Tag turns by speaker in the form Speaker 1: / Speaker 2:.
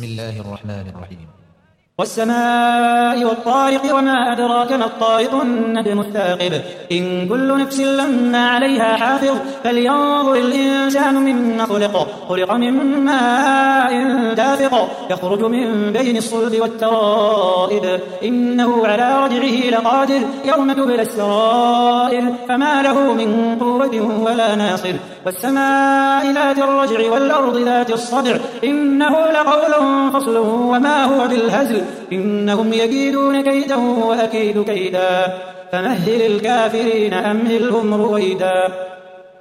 Speaker 1: بسم الله الرحمن الرحيم.
Speaker 2: والسماء والطارق وما أدراك ما الطارق النجم الثاقب إن كل نفس لما عليها حافظ فلينظر الإنسان مما خلق من ماء دافق يخرج من بين الصلب والترائب إنه على رجعه لقادر يوم تبلى السرائر فما له من قوة ولا ناصر والسماء ذات الرجع والأرض ذات الصدع إنه لقول فصل وما هو بالهزل إنهم يكيدون كيدا وأكيد كيدا فمهل الكافرين أمهلهم رويدا.